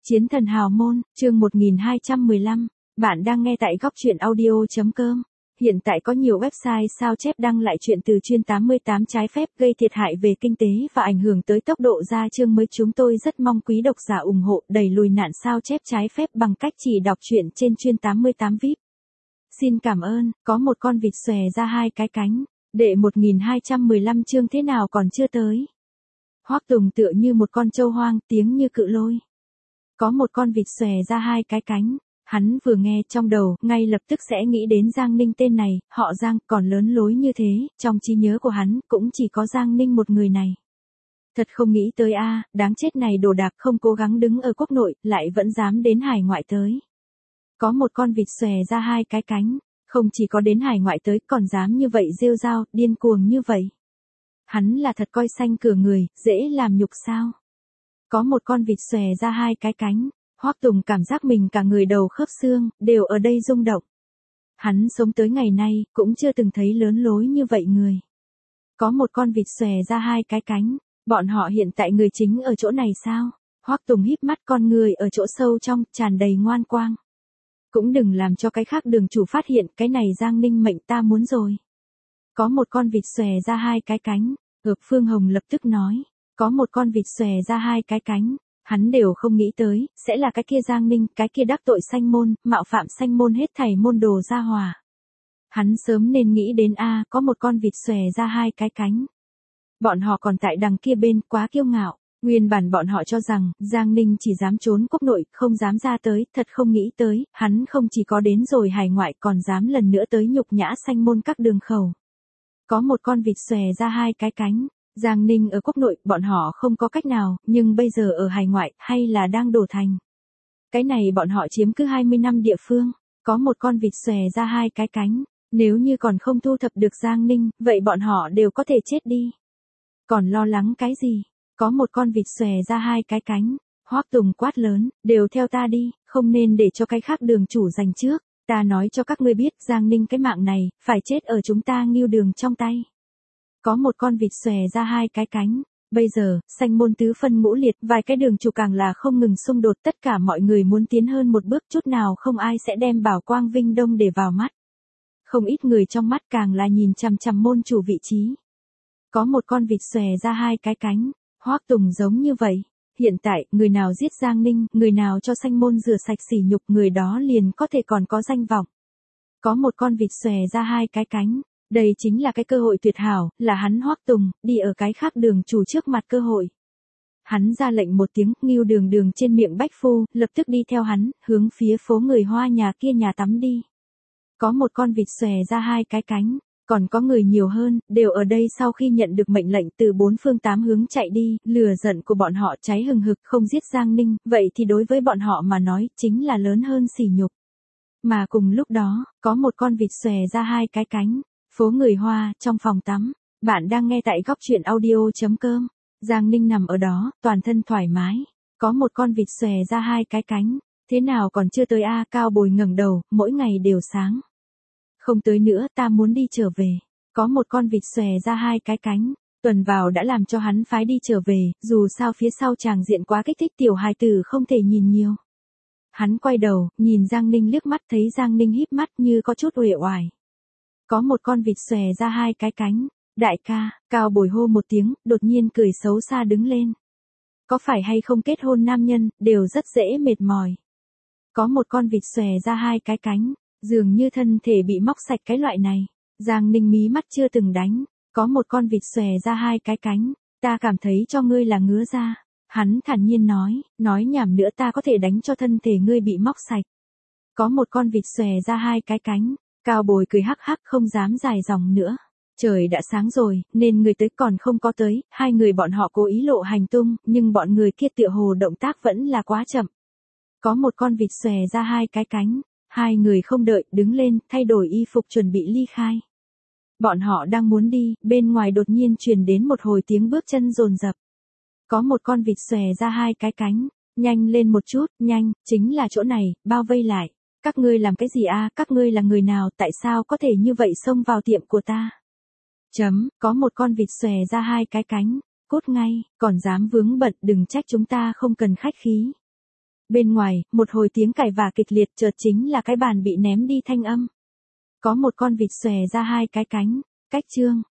Chiến thần hào môn, chương 1215, bạn đang nghe tại góc truyện audio.com. Hiện tại có nhiều website sao chép đăng lại chuyện từ chuyên 88 trái phép gây thiệt hại về kinh tế và ảnh hưởng tới tốc độ ra chương mới. Chúng tôi rất mong quý độc giả ủng hộ đẩy lùi nạn sao chép trái phép bằng cách chỉ đọc truyện trên chuyên 88 VIP. Xin cảm ơn. Có một con vịt xòe ra hai cái cánh. Đệ 1215 chương thế nào còn chưa tới. Hoắc Tùng tựa như một con trâu hoang, tiếng như cự lôi. Có một con vịt xòe ra hai cái cánh. Hắn vừa nghe trong đầu, ngay lập tức sẽ nghĩ đến Giang Ninh tên này, họ Giang, còn lớn lối như thế, trong trí nhớ của hắn, cũng chỉ có Giang Ninh một người này. Thật không nghĩ tới đáng chết này đồ đạc không cố gắng đứng ở quốc nội, lại vẫn dám đến hải ngoại tới. Có một con vịt xòe ra hai cái cánh, không chỉ có đến hải ngoại tới, còn dám như vậy rêu rao, điên cuồng như vậy. Hắn là thật coi xanh cửa người, dễ làm nhục sao? Có một con vịt xòe ra hai cái cánh, Hoắc Tùng cảm giác mình cả người đầu khớp xương, đều ở đây rung động. Hắn sống tới ngày nay, cũng chưa từng thấy lớn lối như vậy người. Có một con vịt xòe ra hai cái cánh, bọn họ hiện tại người chính ở chỗ này sao? Hoắc Tùng híp mắt, con người ở chỗ sâu trong, tràn đầy ngoan quang. Cũng đừng làm cho cái khác đường chủ phát hiện, cái này Giang Ninh mệnh ta muốn rồi. Có một con vịt xòe ra hai cái cánh, Phương Hồng lập tức nói. Có một con vịt xòe ra hai cái cánh, hắn đều không nghĩ tới, sẽ là cái kia Giang Ninh, cái kia đắc tội sanh môn, mạo phạm sanh môn hết thảy môn đồ gia hòa. Hắn sớm nên nghĩ đến có một con vịt xòe ra hai cái cánh. Bọn họ còn tại đằng kia bên, quá kiêu ngạo, nguyên bản bọn họ cho rằng, Giang Ninh chỉ dám trốn quốc nội, không dám ra tới, thật không nghĩ tới, hắn không chỉ có đến rồi hải ngoại còn dám lần nữa tới nhục nhã sanh môn các đường khẩu. Có một con vịt xòe ra hai cái cánh. Giang Ninh ở quốc nội, bọn họ không có cách nào, nhưng bây giờ ở hải ngoại, hay là đang đổ thành. Cái này bọn họ chiếm cứ 20 năm địa phương, có một con vịt xòe ra hai cái cánh, nếu như còn không thu thập được Giang Ninh, vậy bọn họ đều có thể chết đi. Còn lo lắng cái gì? Có một con vịt xòe ra hai cái cánh, Hoắc Tùng quát lớn, đều theo ta đi, không nên để cho cái khác đường chủ giành trước, ta nói cho các ngươi biết, Giang Ninh cái mạng này, phải chết ở chúng ta Ngưu Đường trong tay. Có một con vịt xòe ra hai cái cánh, bây giờ, sanh môn tứ phân ngũ liệt, vài cái đường chủ càng là không ngừng xung đột, tất cả mọi người muốn tiến hơn một bước, chút nào không ai sẽ đem Bảo Quang Vinh Đông để vào mắt. Không ít người trong mắt càng là nhìn chằm chằm môn chủ vị trí. Có một con vịt xòe ra hai cái cánh, Hoắc Tùng giống như vậy, hiện tại, người nào giết Giang Ninh, người nào cho sanh môn rửa sạch sỉ nhục, người đó liền có thể còn có danh vọng. Có một con vịt xòe ra hai cái cánh. Đây chính là cái cơ hội tuyệt hảo, là hắn Hoắc Tùng, đi ở cái khác đường chủ trước mặt cơ hội. Hắn ra lệnh một tiếng, Ngưu Đường Đường trên miệng Bách Phu, lập tức đi theo hắn, hướng phía phố người Hoa nhà kia nhà tắm đi. Có một con vịt xòe ra hai cái cánh, còn có người nhiều hơn, đều ở đây sau khi nhận được mệnh lệnh từ bốn phương tám hướng chạy đi, lửa giận của bọn họ cháy hừng hực không giết Giang Ninh, vậy thì đối với bọn họ mà nói, chính là lớn hơn sỉ nhục. Mà cùng lúc đó, có một con vịt xòe ra hai cái cánh. Phố người Hoa, trong phòng tắm, bạn đang nghe tại góc truyện audio.com. Giang Ninh nằm ở đó, toàn thân thoải mái. Có một con vịt xòe ra hai cái cánh. Thế nào còn chưa tới Cao Bồi ngẩng đầu, mỗi ngày đều sáng. Không tới nữa, ta muốn đi trở về. Có một con vịt xòe ra hai cái cánh. Tuần vào đã làm cho hắn phái đi trở về, dù sao phía sau chàng diện quá kích thích, tiểu hài tử không thể nhìn nhiều. Hắn quay đầu, nhìn Giang Ninh liếc mắt, thấy Giang Ninh híp mắt như có chút uể oải. Có một con vịt xòe ra hai cái cánh, đại ca, Cao Bồi hô một tiếng, đột nhiên cười xấu xa đứng lên. Có phải hay không kết hôn nam nhân, đều rất dễ mệt mỏi. Có một con vịt xòe ra hai cái cánh, dường như thân thể bị móc sạch cái loại này. Giang Ninh mí mắt chưa từng đánh, có một con vịt xòe ra hai cái cánh, ta cảm thấy cho ngươi là ngứa ra. Hắn thản nhiên nói nhảm nữa ta có thể đánh cho thân thể ngươi bị móc sạch. Có một con vịt xòe ra hai cái cánh. Cao Bồi cười hắc hắc không dám dài dòng nữa. Trời đã sáng rồi, nên người tới còn không có tới, hai người bọn họ cố ý lộ hành tung, nhưng bọn người kia tựa hồ động tác vẫn là quá chậm. Có một con vịt xòe ra hai cái cánh, hai người không đợi, đứng lên, thay đổi y phục chuẩn bị ly khai. Bọn họ đang muốn đi, bên ngoài đột nhiên truyền đến một hồi tiếng bước chân dồn dập. Có một con vịt xòe ra hai cái cánh, nhanh lên một chút, nhanh, chính là chỗ này, bao vây lại. Các ngươi làm cái gì các ngươi là người nào, tại sao có thể như vậy xông vào tiệm của ta? Có một con vịt xòe ra hai cái cánh, cút ngay, còn dám vướng bận, đừng trách chúng ta không cần khách khí. Bên ngoài, một hồi tiếng cãi vã kịch liệt, chợt chính là cái bàn bị ném đi thanh âm. Có một con vịt xòe ra hai cái cánh. Cách chương.